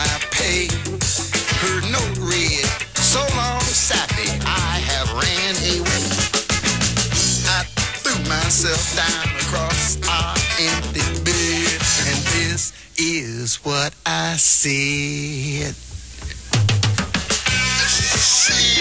my pay. Her note read, so long, sappy, I have ran away. I threw myself down across our empty bed, and this is what I said. See